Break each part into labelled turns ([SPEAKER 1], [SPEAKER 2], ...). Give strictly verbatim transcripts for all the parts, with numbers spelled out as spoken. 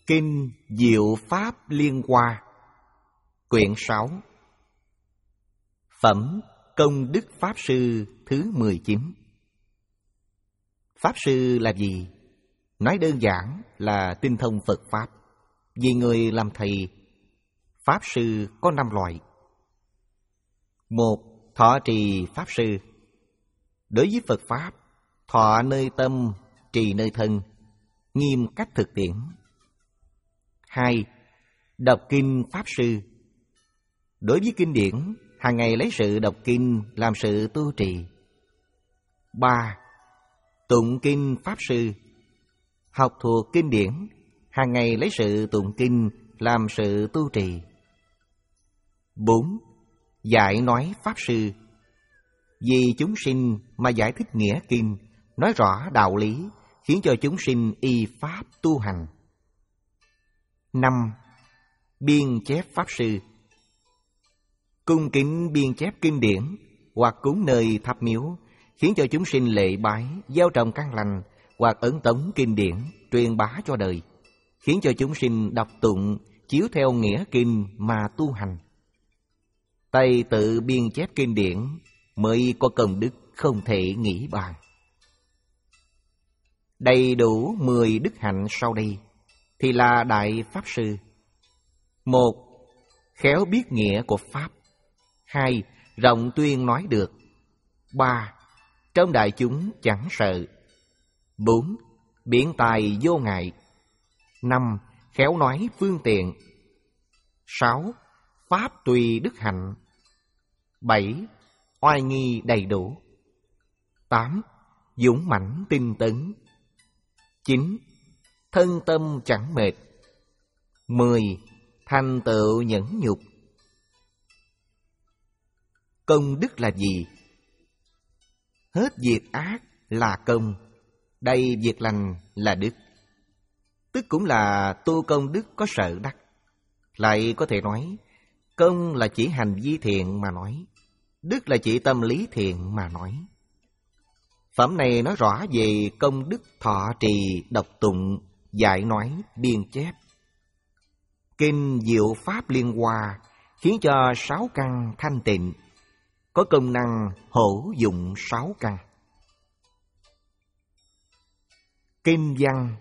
[SPEAKER 1] Kinh Diệu Pháp Liên Hoa, quyển sáu, phẩm Công Đức Pháp Sư thứ mười chín. Pháp Sư là gì? Nói đơn giản là tinh thông Phật Pháp. Vì người làm thầy, Pháp Sư có năm loại. Một, thọ trì Pháp Sư. Đối với Phật Pháp, thọ nơi tâm, trì nơi thân, nghiêm cách thực tiễn. Hai, đọc kinh Pháp Sư. Đối với kinh điển, hàng ngày lấy sự đọc kinh làm sự tu trì. Ba, tụng kinh Pháp Sư. Học thuộc kinh điển, hàng ngày lấy sự tụng kinh làm sự tu trì. Bốn, giải nói Pháp Sư. Vì chúng sinh mà giải thích nghĩa kinh, nói rõ đạo lý, khiến cho chúng sinh y pháp tu hành. Năm, biên chép Pháp Sư. Cung kính biên chép kinh điển hoặc cúng nơi tháp miếu, khiến cho chúng sinh lễ bái, gieo trồng căn lành, hoặc ấn tống kinh điển, truyền bá cho đời, khiến cho chúng sinh đọc tụng, chiếu theo nghĩa kinh mà tu hành. Tay tự biên chép kinh điển mới có công đức không thể nghĩ bàn. Đầy đủ mười đức hạnh sau đây thì là Đại Pháp Sư. Một, khéo biết nghĩa của Pháp. Hai, rộng tuyên nói được. Ba, trong đại chúng chẳng sợ. Bốn, biện tài vô ngại. Năm, khéo nói phương tiện. Sáu, pháp tùy đức hạnh. Bảy, oai nghi đầy đủ. Tám, dũng mãnh tinh tấn. Chín, thân tâm chẳng mệt. Mười, thành tựu nhẫn nhục. Công đức là gì? Hết việc ác là công, đầy việc lành là đức. Tức cũng là tu công đức có sở đắc. Lại có thể nói, công là chỉ hành vi thiện mà nói, đức là chỉ tâm lý thiện mà nói. Phẩm này nói rõ về công đức thọ trì, đọc tụng, dạy nói, biên chép. Kinh Diệu Pháp Liên Hoa khiến cho sáu căn thanh tịnh, có công năng hữu dụng sáu căn. Kinh văn.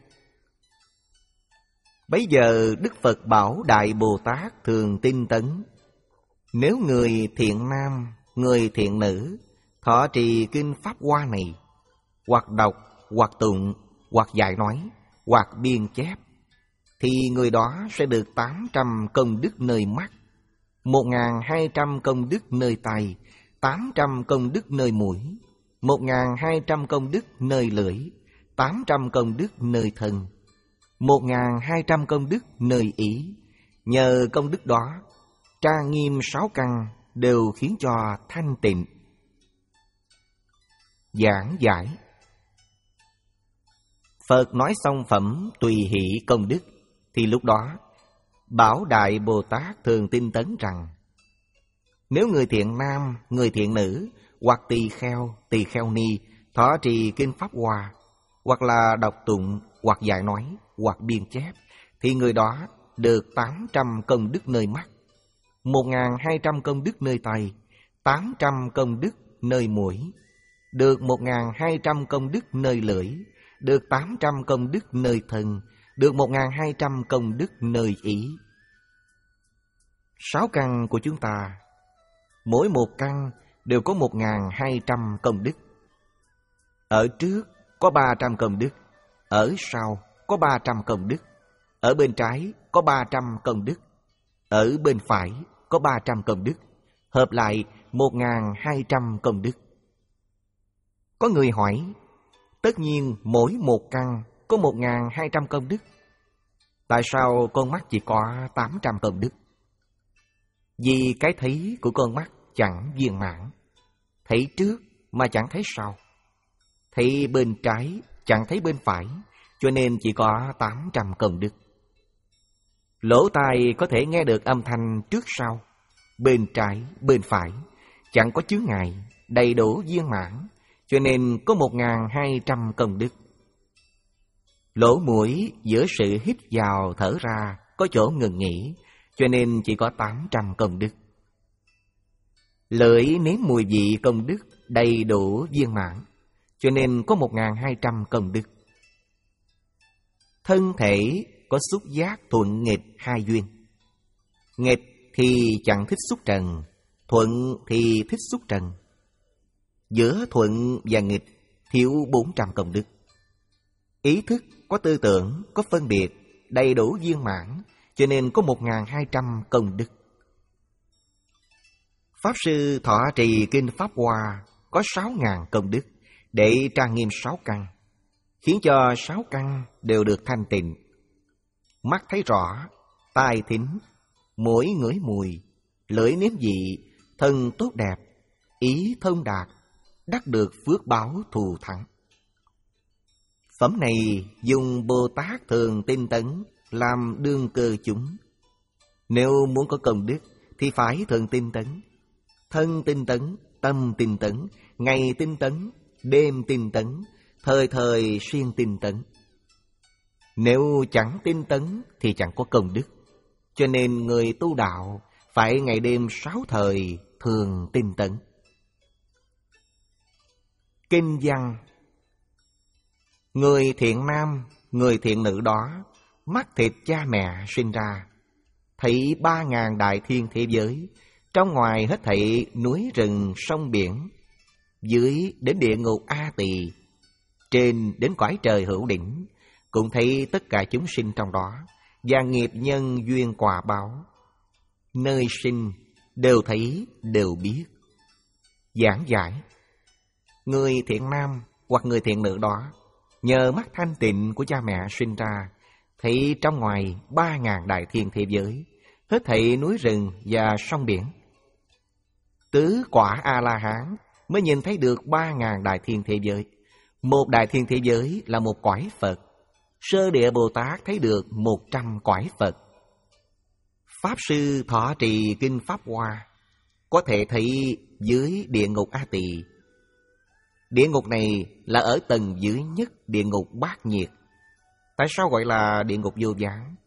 [SPEAKER 1] Bấy giờ Đức Phật bảo Đại Bồ Tát thường tinh tấn: nếu người thiện nam, người thiện nữ thọ trì kinh Pháp Hoa này, hoặc đọc, hoặc tụng, hoặc dạy nói, hoặc biên chép, thì người đó sẽ được tám trăm công đức nơi mắt, một ngàn hai trăm công đức nơi tai, tám trăm công đức nơi mũi, một ngàn hai trăm công đức nơi lưỡi, tám trăm công đức nơi thân, một ngàn hai trăm công đức nơi ý. Nhờ công đức đó, trang nghiêm sáu căn đều khiến cho thanh tịnh. Giảng giải. Phật nói xong phẩm tùy hỷ công đức, thì lúc đó bảo Đại Bồ Tát thường tinh tấn rằng: nếu người thiện nam, người thiện nữ, hoặc tỳ kheo, tỳ kheo ni thọ trì kinh Pháp Hoa, hoặc là đọc tụng, hoặc dạy nói, hoặc biên chép, thì người đó được tám trăm công đức nơi mắt, một ngàn hai trăm công đức nơi tai, tám trăm công đức nơi mũi, được một ngàn hai trăm công đức nơi lưỡi, được tám trăm công đức nơi thân, được một ngàn hai trăm công đức nơi ý. Sáu căn của chúng ta, mỗi một căn đều có một ngàn hai trăm công đức. Ở trước có ba trăm công đức, ở sau có ba trăm công đức, ở bên trái có ba trăm công đức, ở bên phải có ba trăm công đức, hợp lại một ngàn hai trăm công đức. Có người hỏi, tất nhiên mỗi một căn có một ngàn hai trăm công đức, tại sao con mắt chỉ có tám trăm công đức? Vì cái thấy của con mắt chẳng viên mãn. Thấy trước mà chẳng thấy sau, thấy bên trái chẳng thấy bên phải, cho nên chỉ có tám trăm công đức. Lỗ tai có thể nghe được âm thanh trước sau, bên trái, bên phải, chẳng có chướng ngại, đầy đủ viên mãn, cho nên có một ngàn hai trăm công đức. Lỗ mũi giữa sự hít vào thở ra có chỗ ngừng nghỉ, cho nên chỉ có tám trăm công đức. Lưỡi nếm mùi vị công đức đầy đủ viên mãn, cho nên có một nghìn hai trăm công đức. Thân thể có xúc giác thuận nghịch hai duyên. Nghịch thì chẳng thích xúc trần, thuận thì thích xúc trần. Giữa thuận và nghịch thiếu bốn trăm công đức. Ý thức có tư tưởng, có phân biệt, đầy đủ viên mãn, cho nên có một nghìn hai trăm công đức. Pháp Sư thọ trì Kinh Pháp Hoa có sáu nghìn công đức để trang nghiêm sáu căn, khiến cho sáu căn đều được thanh tịnh. Mắt thấy rõ, tai thính, mũi ngửi mùi, lưỡi nếm vị, thân tốt đẹp, ý thông đạt, đắc được phước báo thù thắng. Phẩm này dùng Bồ Tát thường tinh tấn làm đương cơ chúng. Nếu muốn có công đức thì phải thường tinh tấn. Thân tinh tấn, tâm tinh tấn, ngày tinh tấn, đêm tinh tấn, thời thời xuyên tinh tấn. Nếu chẳng tinh tấn thì chẳng có công đức. Cho nên người tu đạo phải ngày đêm sáu thời thường tinh tấn. Kinh văn: người thiện nam, người thiện nữ đó, mắt thịt cha mẹ sinh ra, thấy ba ngàn đại thiên thế giới, trong ngoài hết thảy núi rừng sông biển, dưới đến địa ngục A Tỳ, trên đến cõi trời hữu đỉnh, cũng thấy tất cả chúng sinh trong đó, và nghiệp nhân duyên quả báo, nơi sinh đều thấy, đều biết. Giảng giải: người thiện nam hoặc người thiện nữ đó, nhờ mắt thanh tịnh của cha mẹ sinh ra, thấy trong ngoài ba ngàn đại thiên thế giới, hết thảy núi rừng và sông biển. Tứ quả A-la-hán mới nhìn thấy được ba ngàn đại thiên thế giới. Một đại thiên thế giới là một cõi Phật. Sơ địa Bồ Tát thấy được một trăm cõi Phật. Pháp Sư thọ trì Kinh Pháp Hoa có thể thấy dưới địa ngục A Tỳ. Địa ngục này là ở tầng dưới nhất địa ngục bát nhiệt. Tại sao gọi là địa ngục vô gián?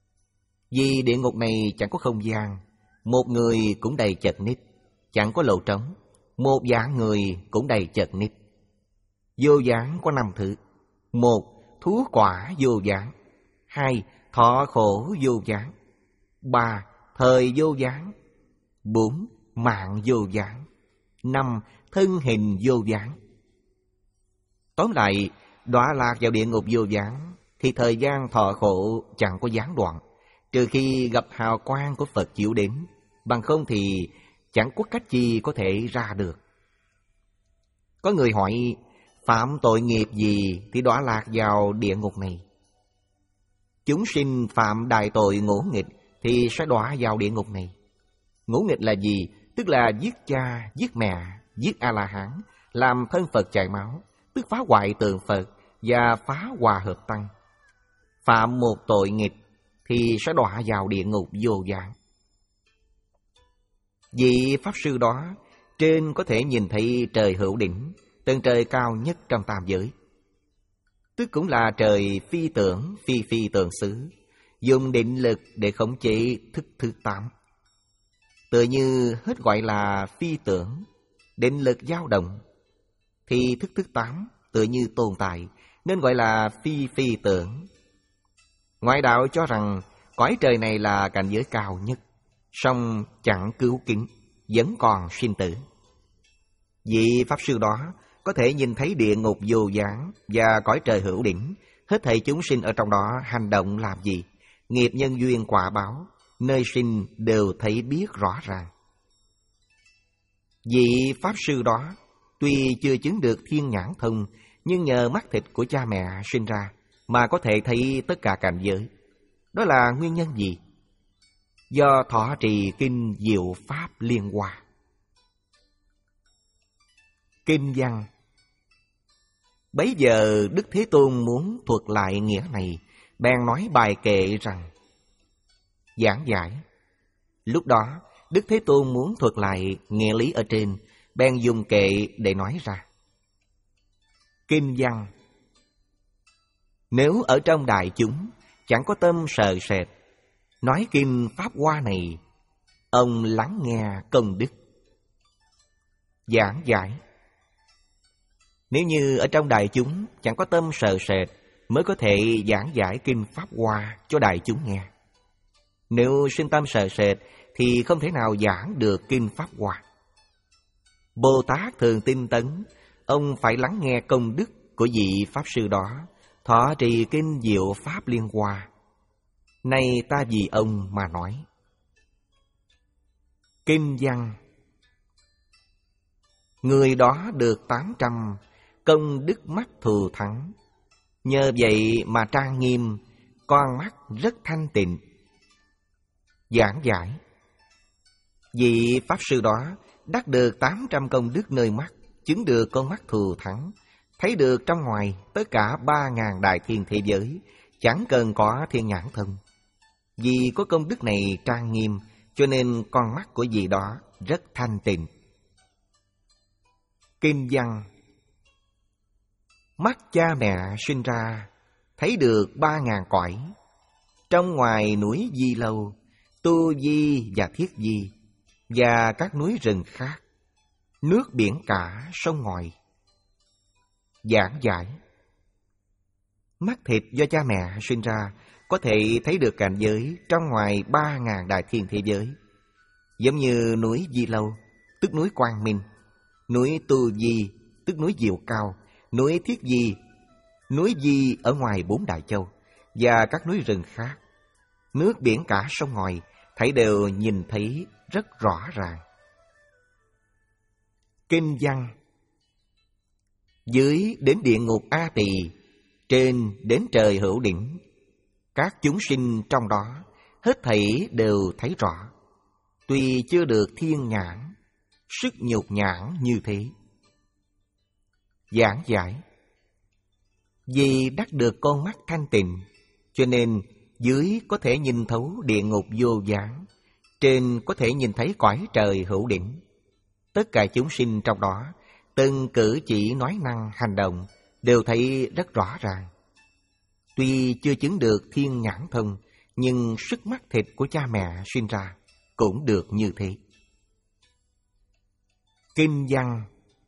[SPEAKER 1] Vì địa ngục này chẳng có không gian, một người cũng đầy chật ních, chẳng có lỗ trống, một dạng người cũng đầy chật ních. Vô gián có năm thứ: một, thú quả vô gián; hai, thọ khổ vô gián; ba, thời vô gián; bốn, mạng vô gián; năm, thân hình vô gián. Tóm lại, đọa lạc vào địa ngục vô gián thì thời gian thọ khổ chẳng có gián đoạn, trừ khi gặp hào quang của Phật chiếu đến, bằng không thì chẳng có cách gì có thể ra được. Có người hỏi, phạm tội nghiệp gì thì đọa lạc vào địa ngục này? Chúng sinh phạm đại tội ngỗ nghịch thì sẽ đọa vào địa ngục này. Ngỗ nghịch là gì? Tức là giết cha, giết mẹ, giết A-la-hán, làm thân Phật chảy máu, tức phá hoại tượng Phật và phá hòa hợp tăng. Phạm một tội nghịch thì sẽ đọa vào địa ngục vô gián. Vị Pháp Sư đó trên có thể nhìn thấy trời hữu đỉnh, tầng trời cao nhất trong tam giới, tức cũng là trời phi tưởng, phi phi tưởng xứ, dùng định lực để khống chế thức thứ tám. Tựa như hết gọi là phi tưởng, định lực dao động, thì thức thứ tám tựa như tồn tại, nên gọi là phi phi tưởng. Ngoại đạo cho rằng cõi trời này là cảnh giới cao nhất, song chẳng cứu kính, vẫn còn sinh tử. Vị Pháp Sư đó có thể nhìn thấy địa ngục vô gián và cõi trời hữu đỉnh, hết thảy chúng sinh ở trong đó hành động làm gì, nghiệp nhân duyên quả báo, nơi sinh đều thấy biết rõ ràng. Vị Pháp Sư đó tuy chưa chứng được thiên nhãn thông, nhưng nhờ mắt thịt của cha mẹ sinh ra mà có thể thấy tất cả cảnh giới. Đó là nguyên nhân gì? Do thọ trì Kinh Diệu Pháp Liên Hoa. Kinh văn: bấy giờ Đức Thế Tôn muốn thuật lại nghĩa này, bèn nói bài kệ rằng: giảng giải. Lúc đó Đức Thế Tôn muốn thuật lại nghĩa lý ở trên, bèn dùng kệ để nói ra. Kinh văn: Nếu ở trong đại chúng chẳng có tâm sợ sệt nói kinh Pháp Hoa này, ông lắng nghe công đức giảng giải. Nếu như ở trong đại chúng chẳng có tâm sợ sệt mới có thể giảng giải kinh Pháp Hoa cho đại chúng nghe. Nếu sinh tâm sợ sệt thì không thể nào giảng được kinh Pháp Hoa. Bồ Tát thường tinh tấn, ông phải lắng nghe công đức của vị Pháp Sư đó, thọ trì kinh Diệu Pháp Liên Hoa. Nay ta vì ông mà nói. Kinh văn: người đó được tám trăm công đức mắt thù thắng, nhờ vậy mà trang nghiêm, con mắt rất thanh tịnh. Giảng giải: vị Pháp Sư đó đắc được tám trăm công đức nơi mắt, chứng được con mắt thù thắng, thấy được trong ngoài tất cả ba ngàn đại thiên thế giới, chẳng cần có thiên nhãn thông. Vì có công đức này trang nghiêm, cho nên con mắt của vị đó rất thanh tịnh. Kinh văn: mắt cha mẹ sinh ra, thấy được ba ngàn cõi, trong ngoài núi Di Lâu, Tu Di và Thiết Di, và các núi rừng khác, nước biển cả sông ngòi. Giảng giải: mắt thịt do cha mẹ sinh ra có thể thấy được cảnh giới trong ngoài ba ngàn đại thiên thế giới, giống như núi Di Lâu, tức núi Quang Minh, núi Tu Di, tức núi Diệu Cao, núi Thiết Di, núi Di ở ngoài bốn đại châu, và các núi rừng khác, nước biển cả sông ngòi, thấy đều nhìn thấy rất rõ ràng. Kinh văn: dưới đến địa ngục A Tỳ, trên đến trời Hữu Đỉnh, các chúng sinh trong đó hết thảy đều thấy rõ, tuy chưa được thiên nhãn, sức nhục nhãn như thế. Giảng giải: vì đắc được con mắt thanh tịnh, cho nên dưới có thể nhìn thấu địa ngục vô gián, trên có thể nhìn thấy cõi trời Hữu Đỉnh. Tất cả chúng sinh trong đó, từng cử chỉ nói năng hành động đều thấy rất rõ ràng. Tuy chưa chứng được thiên nhãn thông, nhưng sức mắt thịt của cha mẹ sinh ra cũng được như thế. Kinh văn: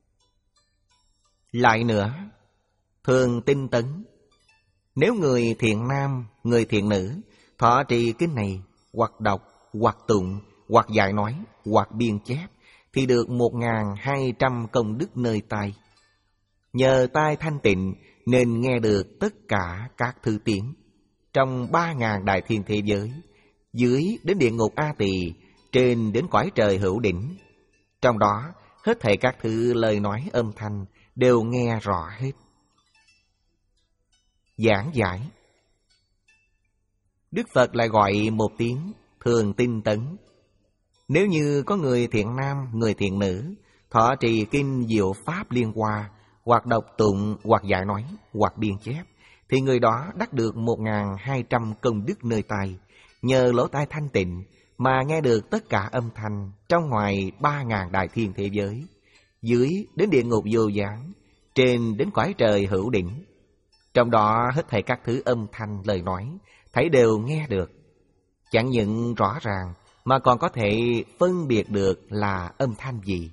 [SPEAKER 1] lại nữa, thường tinh tấn, nếu người thiện nam, người thiện nữ thọ trì kinh này, hoặc đọc, hoặc tụng, hoặc dạy nói, hoặc biên chép, thì được một ngàn hai trăm công đức nơi tai. Nhờ tai thanh tịnh nên nghe được tất cả các thứ tiếng trong ba ngàn đại thiên thế giới, dưới đến địa ngục A Tỳ, trên đến cõi trời Hữu Đỉnh. Trong đó hết thảy các thứ lời nói âm thanh đều nghe rõ hết. Giảng giải: Đức Phật lại gọi một tiếng thường tinh tấn. Nếu như có người thiện nam, người thiện nữ thọ trì kinh Diệu Pháp Liên Hoa, hoặc đọc tụng, hoặc dạy nói, hoặc biên chép, thì người đó đắc được một ngàn hai trăm công đức nơi tai, nhờ lỗ tai thanh tịnh mà nghe được tất cả âm thanh trong ngoài ba ngàn đại thiên thế giới, dưới đến địa ngục vô gián, trên đến cõi trời Hữu Đỉnh. Trong đó hết thảy các thứ âm thanh lời nói thấy đều nghe được, chẳng những rõ ràng mà còn có thể phân biệt được là âm thanh gì.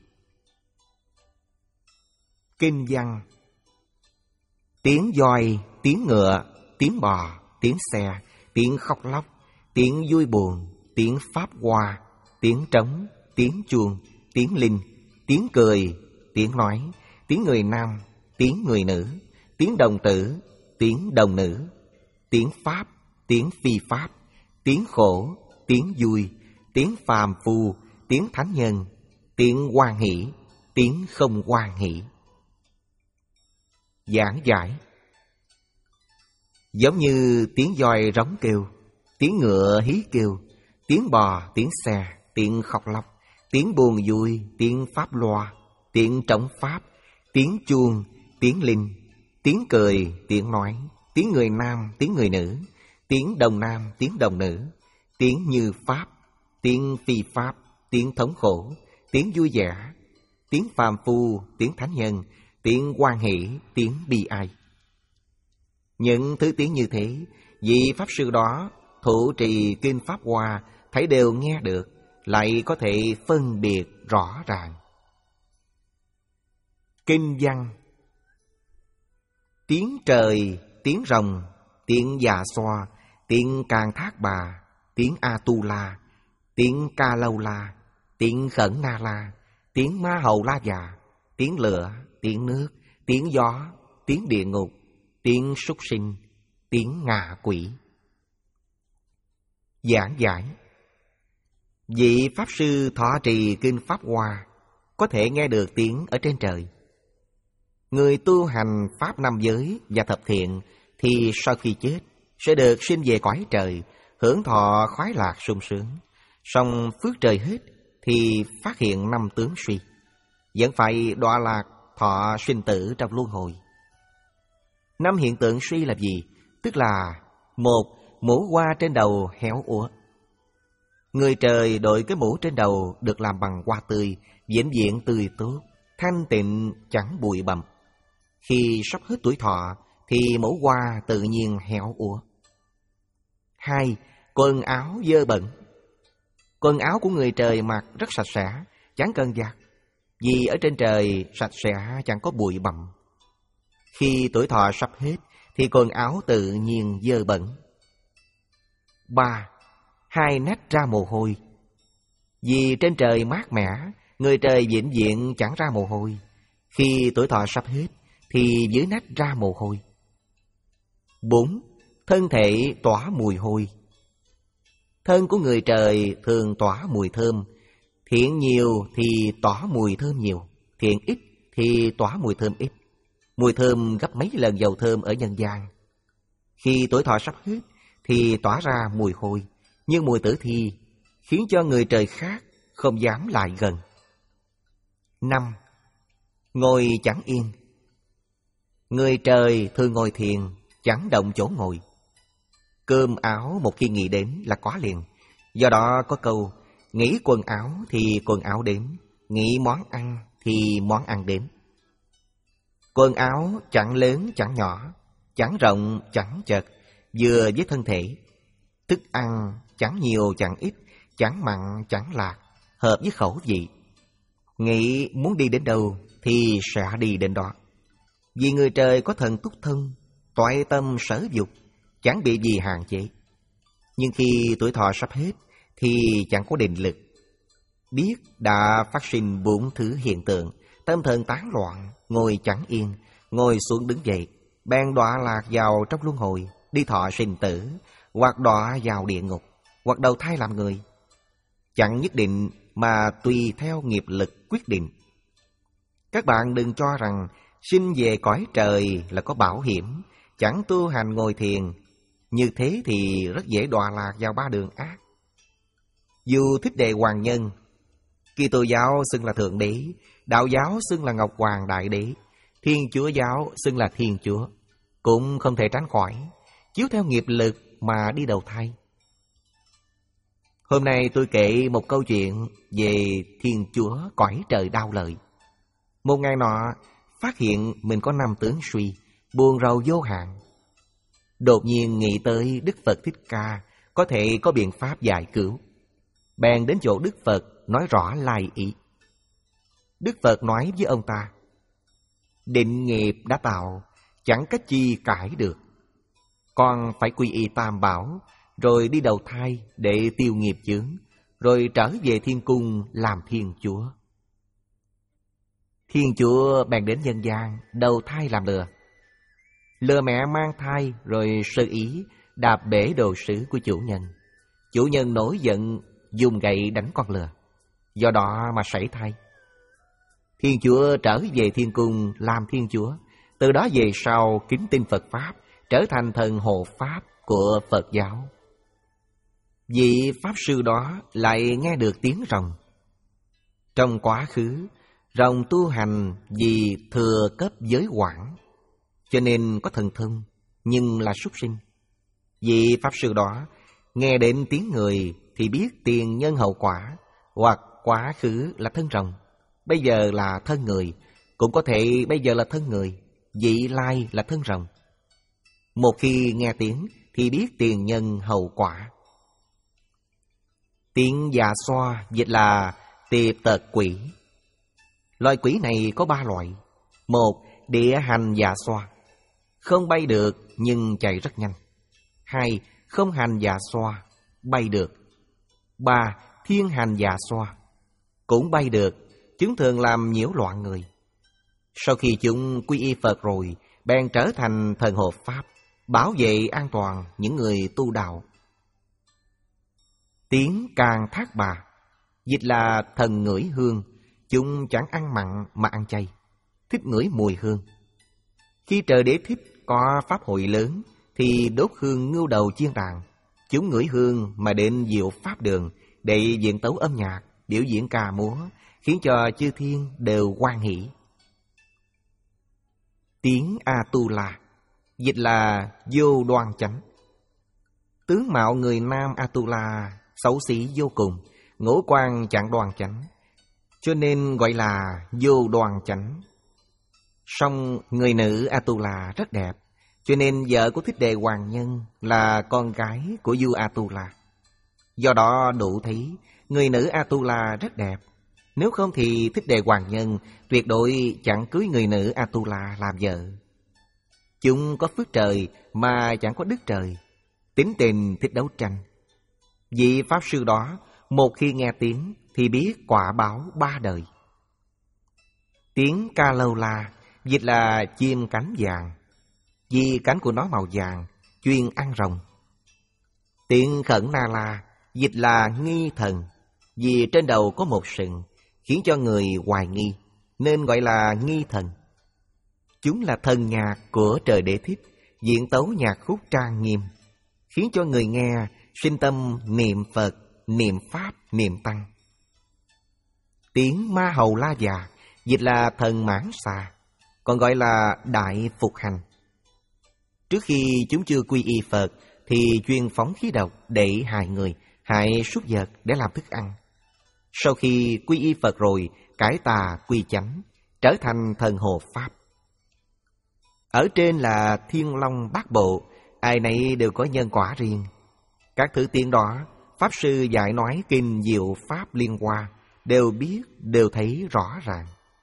[SPEAKER 1] Kinh văn: tiếng voi, tiếng ngựa, tiếng bò, tiếng xe, tiếng khóc lóc, tiếng vui buồn, tiếng pháp hoa, tiếng trống, tiếng chuông, tiếng linh, tiếng cười, tiếng nói, tiếng người nam, tiếng người nữ, tiếng đồng tử, tiếng đồng nữ, tiếng pháp, tiếng phi pháp, tiếng khổ, tiếng vui, tiếng phàm phu, tiếng thánh nhân, tiếng hoan hỷ, tiếng không hoan hỷ. Giảng giải: giống như tiếng voi rống kêu, tiếng ngựa hí kêu, tiếng bò, tiếng xe, tiếng khóc lóc, tiếng buồn vui, tiếng pháp loa, tiếng trống pháp, tiếng chuông, tiếng linh, tiếng cười, tiếng nói, tiếng người nam, tiếng người nữ, tiếng đồng nam, tiếng đồng nữ, tiếng như pháp, tiếng phi pháp, tiếng thống khổ, tiếng vui vẻ, tiếng phàm phu, tiếng thánh nhân, tiếng hoan hỷ, tiếng bi ai. Những thứ tiếng như thế, vị Pháp Sư đó thủ trì Kinh Pháp Hoa thấy đều nghe được, lại có thể phân biệt rõ ràng. Kinh văn: tiếng trời, tiếng rồng, tiếng Già Xoa, tiếng Càng Thác Bà, tiếng A-tu-la, tiếng Ca-lâu-la, tiếng Khẩn Na-la, tiếng Ma Hầu La Già, tiếng lửa, tiếng nước, tiếng gió, tiếng địa ngục, tiếng súc sinh, tiếng ngạ quỷ. Giảng giải: vị Pháp Sư thọ trì Kinh Pháp Hoa có thể nghe được tiếng ở trên trời. Người tu hành Pháp năm giới và thập thiện thì sau khi chết sẽ được sinh về cõi trời, hưởng thọ khoái lạc sung sướng. Song phước trời hết thì phát hiện năm tướng suy, vẫn phải đọa lạc thọ sinh tử trong luân hồi. Năm hiện tượng suy là gì? Tức là: một, mũ hoa trên đầu héo úa. Người trời đội cái mũ trên đầu được làm bằng hoa tươi, vĩnh viễn tươi tốt, thanh tịnh chẳng bụi bặm. Khi sắp hết tuổi thọ thì mũ hoa tự nhiên héo úa. Hai, quần áo dơ bẩn. Quần áo của người trời mặc rất sạch sẽ, chẳng cần giặt, vì ở trên trời sạch sẽ chẳng có bụi bặm. Khi tuổi thọ sắp hết thì quần áo tự nhiên dơ bẩn. Ba, hai nách ra mồ hôi. Vì trên trời mát mẻ, người trời vĩnh viễn chẳng ra mồ hôi. Khi tuổi thọ sắp hết thì dưới nách ra mồ hôi. Bốn, thân thể tỏa mùi hôi. Thân của người trời thường tỏa mùi thơm. Thiện nhiều thì tỏa mùi thơm nhiều, thiện ít thì tỏa mùi thơm ít. Mùi thơm gấp mấy lần dầu thơm ở nhân gian. Khi tuổi thọ sắp hết thì tỏa ra mùi hôi, như mùi tử thi, khiến cho người trời khác không dám lại gần. Năm, ngồi chẳng yên. Người trời thường ngồi thiền, chẳng động chỗ ngồi. Cơm áo một khi nghĩ đến là có liền. Do đó có câu: nghĩ quần áo thì quần áo đến, nghĩ món ăn thì món ăn đến. Quần áo chẳng lớn chẳng nhỏ, chẳng rộng chẳng chật, vừa với thân thể. Thức ăn chẳng nhiều chẳng ít, chẳng mặn chẳng lạc, hợp với khẩu vị. Nghĩ muốn đi đến đâu thì sẽ đi đến đó. Vì người trời có thần túc thông, toại tâm sở dục, chẳng bị gì hạn chế. Nhưng khi tuổi thọ sắp hết thì chẳng có định lực. Biết đã phát sinh bốn thứ hiện tượng: tâm thần tán loạn, ngồi chẳng yên, ngồi xuống đứng dậy, bèn đọa lạc vào trong luân hồi, đi thọ sinh tử, hoặc đọa vào địa ngục, hoặc đầu thai làm người. Chẳng nhất định mà tùy theo nghiệp lực quyết định. Các bạn đừng cho rằng sinh về cõi trời là có bảo hiểm, chẳng tu hành ngồi thiền. Như thế thì rất dễ đọa lạc vào ba đường ác. Dù Thích Đệ Hoàng Nhân, Kitô giáo xưng là Thượng Đế, Đạo giáo xưng là Ngọc Hoàng Đại Đế, Thiên Chúa giáo xưng là Thiên Chúa, cũng không thể tránh khỏi, chiếu theo nghiệp lực mà đi đầu thai. Hôm nay tôi kể một câu chuyện về Thiên Chúa cõi trời Đao Lợi. Một ngày nọ, phát hiện mình có năm tướng suy, buồn rầu vô hạn. Đột nhiên nghĩ tới Đức Phật Thích Ca có thể có biện pháp giải cứu. Bèn đến chỗ Đức Phật nói rõ lai ý. Đức Phật nói với ông ta: định nghiệp đã tạo, chẳng cách chi cải được. Con phải quy y Tam Bảo, rồi đi đầu thai để tiêu nghiệp chướng, rồi trở về thiên cung làm Thiên Chúa. Thiên Chúa bèn đến nhân gian đầu thai làm lừa. Lừa mẹ mang thai rồi sơ ý đạp bể đồ sứ của chủ nhân. Chủ nhân nổi giận dùng gậy đánh con lừa, do đó mà sảy thai. Thiên Chúa trở về thiên cung làm Thiên Chúa, từ đó về sau kính tin Phật Pháp, trở thành thần hộ Pháp của Phật giáo. Vị Pháp Sư đó lại nghe được tiếng rồng. Trong quá khứ, rồng tu hành vì thừa cấp giới quản, cho nên có thần thông, nhưng là súc sinh. Vị Pháp Sư đó nghe đến tiếng người thì biết tiền nhân hậu quả, hoặc quá khứ là thân rồng, bây giờ là thân người, cũng có thể bây giờ là thân người, vị lai là thân rồng. Một khi nghe tiếng thì biết tiền nhân hậu quả. Tiếng dạ xoa dịch là tiệp tật quỷ. Loài quỷ này có ba loại. Một, địa hành dạ xoa, không bay được nhưng chạy rất nhanh. Hai, không hành dạ xoa, bay được. Ba, thiên hành dạ xoa, cũng bay được, chúng thường làm nhiễu loạn người. Sau khi chúng quy y Phật rồi, bèn trở thành thần hộ Pháp, bảo vệ an toàn những người tu đạo. Tiếng Càng Thác Bà dịch là thần ngửi hương. Chúng chẳng ăn mặn mà ăn chay, thích ngửi mùi hương. Khi trời đế thích có pháp hội lớn thì đốt hương ngưu đầu chiên đàn. Chúng ngửi hương mà đến diệu pháp đường để diễn tấu âm nhạc, biểu diễn ca múa, khiến cho chư thiên đều hoan hỷ. Tiếng Atula dịch là vô đoan chánh. Tướng mạo người nam Atula xấu xí vô cùng, ngũ quan chẳng đoan chánh, cho nên gọi là vô đoan chánh. Song người nữ Atula rất đẹp, cho nên vợ của Thích Đề Hoàng Nhân là con gái của vua Atula. Do đó đủ thấy người nữ Atula rất đẹp. Nếu không thì Thích Đề Hoàng Nhân tuyệt đối chẳng cưới người nữ Atula làm vợ. Chúng có phước trời mà chẳng có đức trời, tính tình thích đấu tranh. Vị Pháp Sư đó một khi nghe tiếng thì biết quả báo ba đời. Tiếng Ca Lâu La dịch là chim cánh vàng, vì cánh của nó màu vàng, chuyên ăn rồng. Tiếng Khẩn Na La dịch là nghi thần, vì trên đầu có một sừng, khiến cho người hoài nghi, nên gọi là nghi thần. Chúng là thần nhạc của trời Đế Thích, diễn tấu nhạc khúc trang nghiêm, khiến cho người nghe sinh tâm niệm Phật, niệm Pháp, niệm Tăng. Tiếng Ma Hầu La Già dịch là thần mãng xà, còn gọi là đại phục hành. Trước khi chúng chưa quy y Phật thì chuyên phóng khí độc để hại người, hại súc vật để làm thức ăn. Sau khi quy y Phật rồi, cải tà quy chánh, trở thành thần hộ Pháp. Ở trên là Thiên Long Bát Bộ, ai nấy đều có nhân quả riêng. Các thứ tiếng đó, Pháp Sư dạy nói kinh diệu Pháp Liên Hoa, đều biết, đều thấy rõ ràng.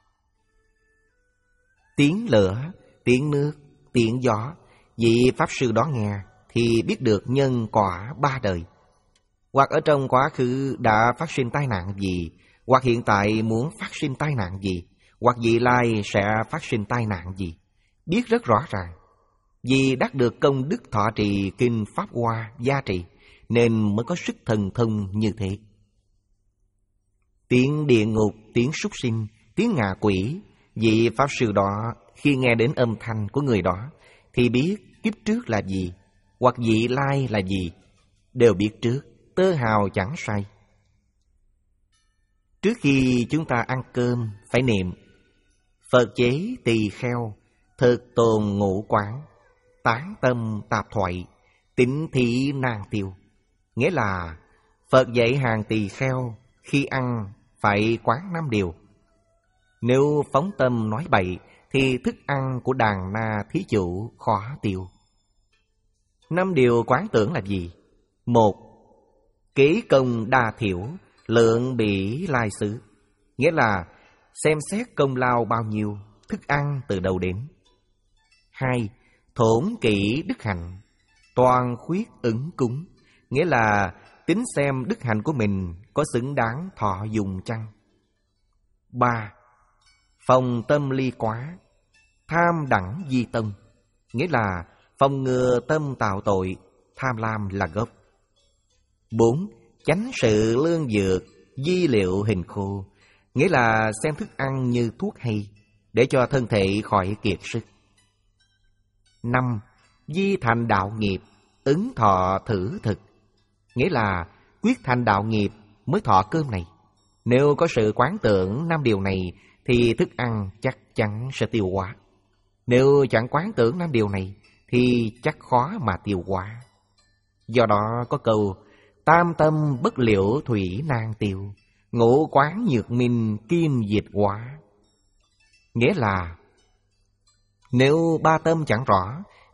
[SPEAKER 1] Tiếng lửa, tiếng nước, tiếng gió, vị Pháp Sư đó nghe thì biết được nhân quả ba đời. Hoặc ở trong quá khứ đã phát sinh tai nạn gì, hoặc hiện tại muốn phát sinh tai nạn gì, hoặc vị lai sẽ phát sinh tai nạn gì, biết rất rõ ràng. Vì đắc được công đức thọ trì kinh Pháp Hoa gia trì, nên mới có sức thần thông như thế. Tiếng địa ngục, tiếng súc sinh, tiếng ngạ quỷ, vị Pháp Sư đó khi nghe đến âm thanh của người đó thì biết kiếp trước là gì, hoặc vị lai là gì, đều biết trước, tơ hào chẳng sai. Trước khi chúng ta ăn cơm phải niệm Phật chế tỳ kheo, thực tồn ngũ quán, tán tâm tạp thoại, tịnh thị nàng tiêu. Nghĩa là Phật dạy hàng tỳ kheo khi ăn phải quán năm điều. Nếu phóng tâm nói bậy thì thức ăn của đàn na thí chủ khó tiêu. Năm điều quán tưởng là gì? Một, kỹ công đa thiểu, lượng bỉ lai xứ. Nghĩa là xem xét công lao bao nhiêu, thức ăn từ đâu đến. Hai, thổn kỹ đức hạnh, toàn khuyết ứng cúng. Nghĩa là tính xem đức hạnh của mình có xứng đáng thọ dùng chăng. Ba, phòng tâm ly quá, tham đẳng di tông. Nghĩa là phòng ngừa tâm tạo tội, tham lam là gốc. Bốn, chánh sự lương dược, di liệu hình khô. Nghĩa là xem thức ăn như thuốc hay, để cho thân thể khỏi kiệt sức. Năm, di thành đạo nghiệp, ứng thọ thử thực. Nghĩa là quyết thành đạo nghiệp mới thọ cơm này. Nếu có sự quán tưởng năm điều này thì thức ăn chắc chắn sẽ tiêu hóa. Nếu chẳng quán tưởng năm điều này thì chắc khó mà tiêu hóa. Do đó có câu tam tâm bất liễu thủy nan tiêu, ngũ quán nhược minh kim diệt hóa. Nghĩa là nếu ba tâm chẳng rõ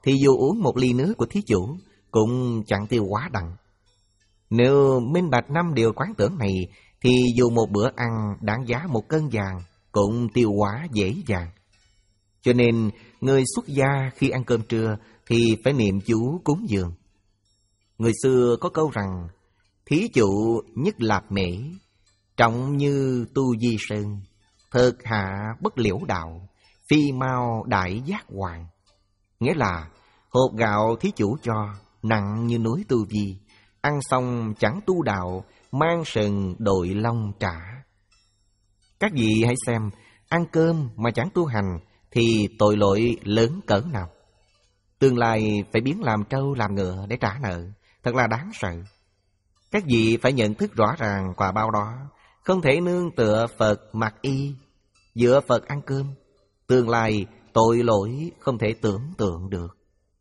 [SPEAKER 1] thì dù uống một ly nước của thí chủ cũng chẳng tiêu hóa đặng. Nếu minh bạch năm điều quán tưởng này thì dù một bữa ăn đáng giá một cân vàng cũng tiêu hóa dễ dàng. Cho nên người xuất gia khi ăn cơm trưa thì phải niệm chú cúng dường. Người xưa có câu rằng thí chủ nhất lạp mễ, trọng như tu di sơn, thực hạ bất liễu đạo, phi mau đại giác hoàng. Nghĩa là hột gạo thí chủ cho nặng như núi tu vi, ăn xong chẳng tu đạo, mang sừng đội long trả. Các vị hãy xem, ăn cơm mà chẳng tu hành thì tội lỗi lớn cỡ nào. Tương lai phải biến làm trâu làm ngựa để trả nợ, thật là đáng sợ. Các vị phải nhận thức rõ ràng quả báo đó, không thể nương tựa Phật mặc y, dựa Phật ăn cơm. Tương lai tội lỗi không thể tưởng tượng được.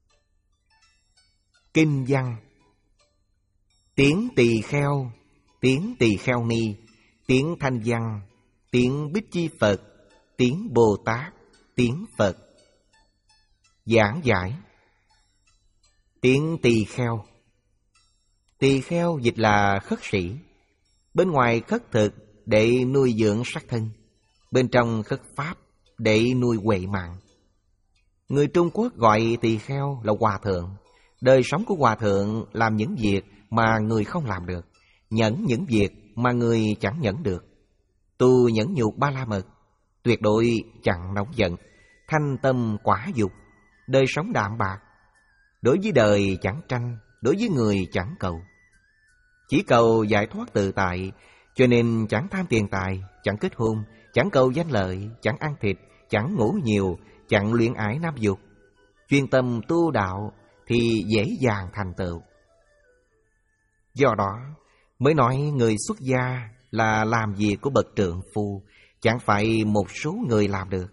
[SPEAKER 1] Kinh văn: tiếng tỳ kheo, tiếng tỳ kheo ni, tiếng thanh văn, tiếng bích chi Phật, tiếng Bồ Tát, tiếng Phật. Giảng giải: tiếng tỳ kheo. Tỳ kheo dịch là khất sĩ. Bên ngoài khất thực để nuôi dưỡng sắc thân, bên trong khất pháp để nuôi huệ mạng. Người Trung Quốc gọi tỳ kheo là hòa thượng. Đời sống của hòa thượng làm những việc mà người không làm được, nhẫn những việc mà người chẳng nhẫn được. Tu nhẫn nhục ba la mật, tuyệt đối chẳng nóng giận, thanh tâm quả dục, đời sống đạm bạc. Đối với đời chẳng tranh, đối với người chẳng cầu. Chỉ cầu giải thoát tự tại, cho nên chẳng tham tiền tài, chẳng kết hôn, chẳng cầu danh lợi, chẳng ăn thịt, chẳng ngủ nhiều, chẳng luyện ái nam dục. Chuyên tâm tu đạo thì dễ dàng thành tựu. Do đó mới nói người xuất gia là làm việc của bậc trượng phu, chẳng phải một số người làm được.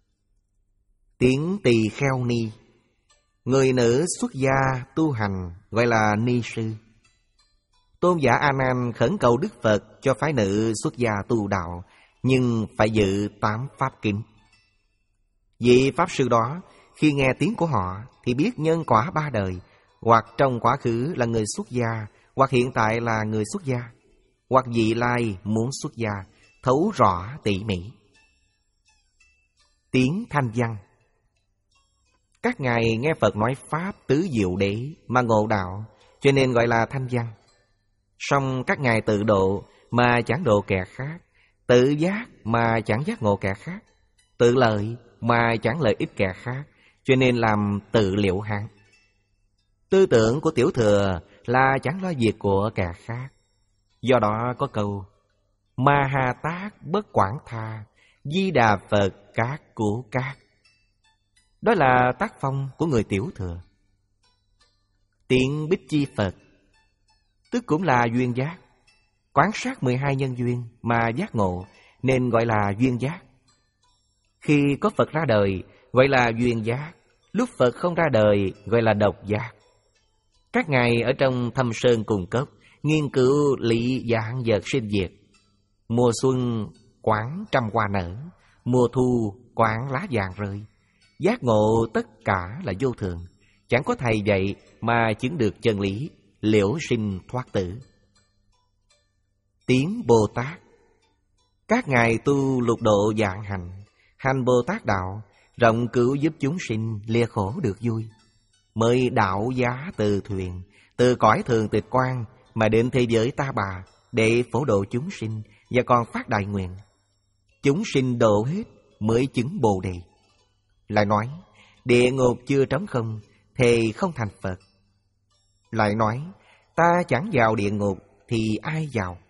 [SPEAKER 1] Tiếng tỳ kheo ni. Người nữ xuất gia tu hành gọi là ni sư. Tôn giả A Nan khẩn cầu Đức Phật cho phái nữ xuất gia tu đạo, nhưng phải dự tám pháp kinh. Vị pháp sư đó khi nghe tiếng của họ thì biết nhân quả ba đời, hoặc trong quá khứ là người xuất gia, hoặc hiện tại là người xuất gia, hoặc vị lai muốn xuất gia, thấu rõ tỉ mỉ. Tiếng thanh văn. Các ngài nghe Phật nói pháp tứ diệu đế mà ngộ đạo, cho nên gọi là thanh văn. Song các ngài tự độ mà chẳng độ kẻ khác, tự giác mà chẳng giác ngộ kẻ khác, tự lợi mà chẳng lợi ích kẻ khác, cho nên làm tự liệu hạng. Tư tưởng của tiểu thừa là chẳng lo việc của kẻ khác. Do đó có câu: Ma ha tác bất quản tha, Di Đà Phật các của các. Đó là tác phong của người tiểu thừa. Tiếng bích chi Phật, tức cũng là duyên giác. Quán sát mười hai nhân duyên mà giác ngộ nên gọi là duyên giác. Khi có Phật ra đời gọi là duyên giác, lúc Phật không ra đời gọi là độc giác. Các ngài ở trong thâm sơn cùng cốc nghiên cứu lý dạng vật sinh diệt. Mùa xuân quán trăm hoa nở, mùa thu quán lá vàng rơi. Giác ngộ tất cả là vô thường, chẳng có thầy dạy mà chứng được chân lý, liễu sinh thoát tử. Tiếng Bồ Tát. Các ngài tu lục độ vạn hành, hành Bồ Tát đạo, rộng cứu giúp chúng sinh lìa khổ được vui. Mới đạo giá từ thuyền, từ cõi thường tịch quan mà đến thế giới ta bà, để phổ độ chúng sinh và còn phát đại nguyện. Chúng sinh độ hết mới chứng Bồ Đề. Lại nói địa ngục chưa trống không, thì không thành Phật. Lại nói ta chẳng vào địa ngục thì ai vào.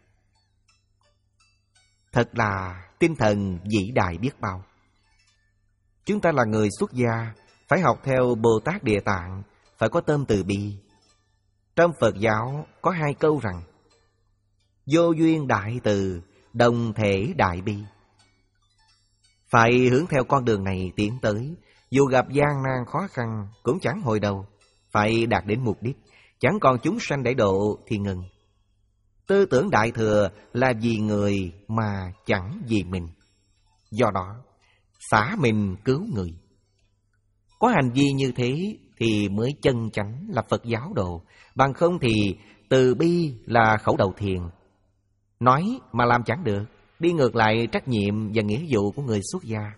[SPEAKER 1] Thật là tinh thần vĩ đại biết bao. Chúng ta là người xuất gia, phải học theo Bồ Tát Địa Tạng, phải có tâm từ bi. Trong Phật giáo có hai câu rằng: vô duyên đại từ, đồng thể đại bi. Phải hướng theo con đường này tiến tới, dù gặp gian nan khó khăn cũng chẳng hồi đầu. Phải đạt đến mục đích, chẳng còn chúng sanh để độ thì ngừng. Tư tưởng đại thừa là vì người mà chẳng vì mình. Do đó xả mình cứu người. Có hành vi như thế thì mới chân chánh là Phật giáo đồ. Bằng không thì từ bi là khẩu đầu thiền. Nói mà làm chẳng được, đi ngược lại trách nhiệm và nghĩa vụ của người xuất gia.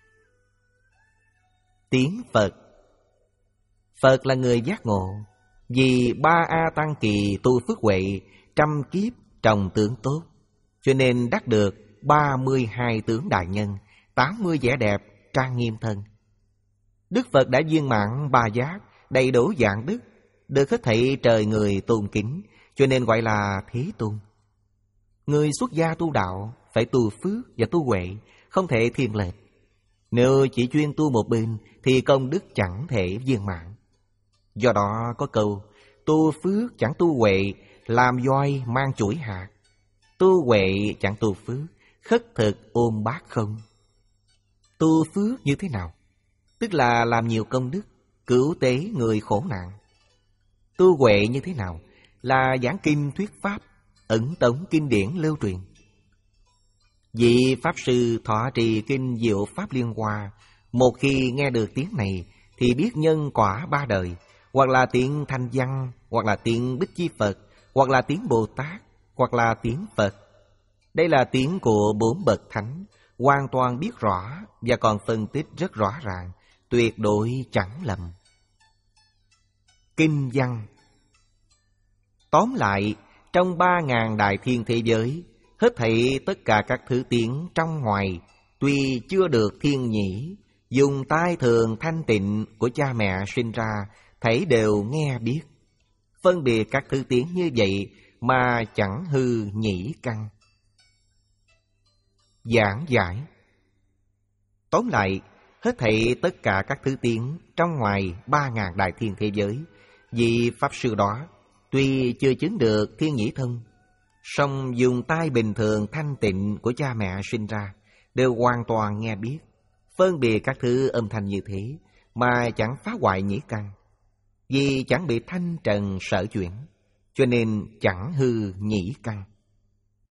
[SPEAKER 1] Tiếng Phật. Phật là người giác ngộ. Vì ba A Tăng Kỳ tu phước huệ, trăm kiếp trồng tướng tốt, cho nên đắc được ba mươi hai tướng đại nhân, tám mươi vẻ đẹp trang nghiêm thân. Đức Phật đã viên mãn ba giác, đầy đủ dạng đức, được hết thảy trời người tôn kính, cho nên gọi là Thế Tôn. Người xuất gia tu đạo phải tu phước và tu huệ, không thể thiên lệch. Nếu chỉ chuyên tu một bên thì công đức chẳng thể viên mãn. Do đó có câu tu phước chẳng tu huệ, làm voi mang chuỗi hạt. Tu huệ chẳng tu phước, khất thực ôm bát không. Tu phước như thế nào? Tức là làm nhiều công đức, cứu tế người khổ nạn. Tu huệ như thế nào? Là giảng kinh thuyết pháp, ẩn tống kinh điển lưu truyền. Vị Pháp Sư thọ trì kinh Diệu Pháp Liên Hoa, một khi nghe được tiếng này thì biết nhân quả ba đời, hoặc là tiếng Thanh Văn, hoặc là tiếng Bích Chi Phật, hoặc là tiếng Bồ Tát, hoặc là tiếng Phật. Đây là tiếng của bốn bậc thánh, hoàn toàn biết rõ và còn phân tích rất rõ ràng, tuyệt đối chẳng lầm. Kinh văn. Tóm lại, trong ba ngàn đại thiên thế giới, hết thảy tất cả các thứ tiếng trong ngoài, tuy chưa được thiên nhĩ, dùng tai thường thanh tịnh của cha mẹ sinh ra, thảy đều nghe biết. Phân biệt các thứ tiếng như vậy mà chẳng hư nhĩ căn. Giảng giải. Tóm lại, hết thảy tất cả các thứ tiếng trong ngoài ba ngàn đại thiên thế giới, vị Pháp Sư đó tuy chưa chứng được thiên nhĩ thông, song dùng tai bình thường thanh tịnh của cha mẹ sinh ra, đều hoàn toàn nghe biết, phân biệt các thứ âm thanh như thế mà chẳng phá hoại nhĩ căn. Vì chẳng bị thanh trần sở chuyển, cho nên chẳng hư nhĩ căn.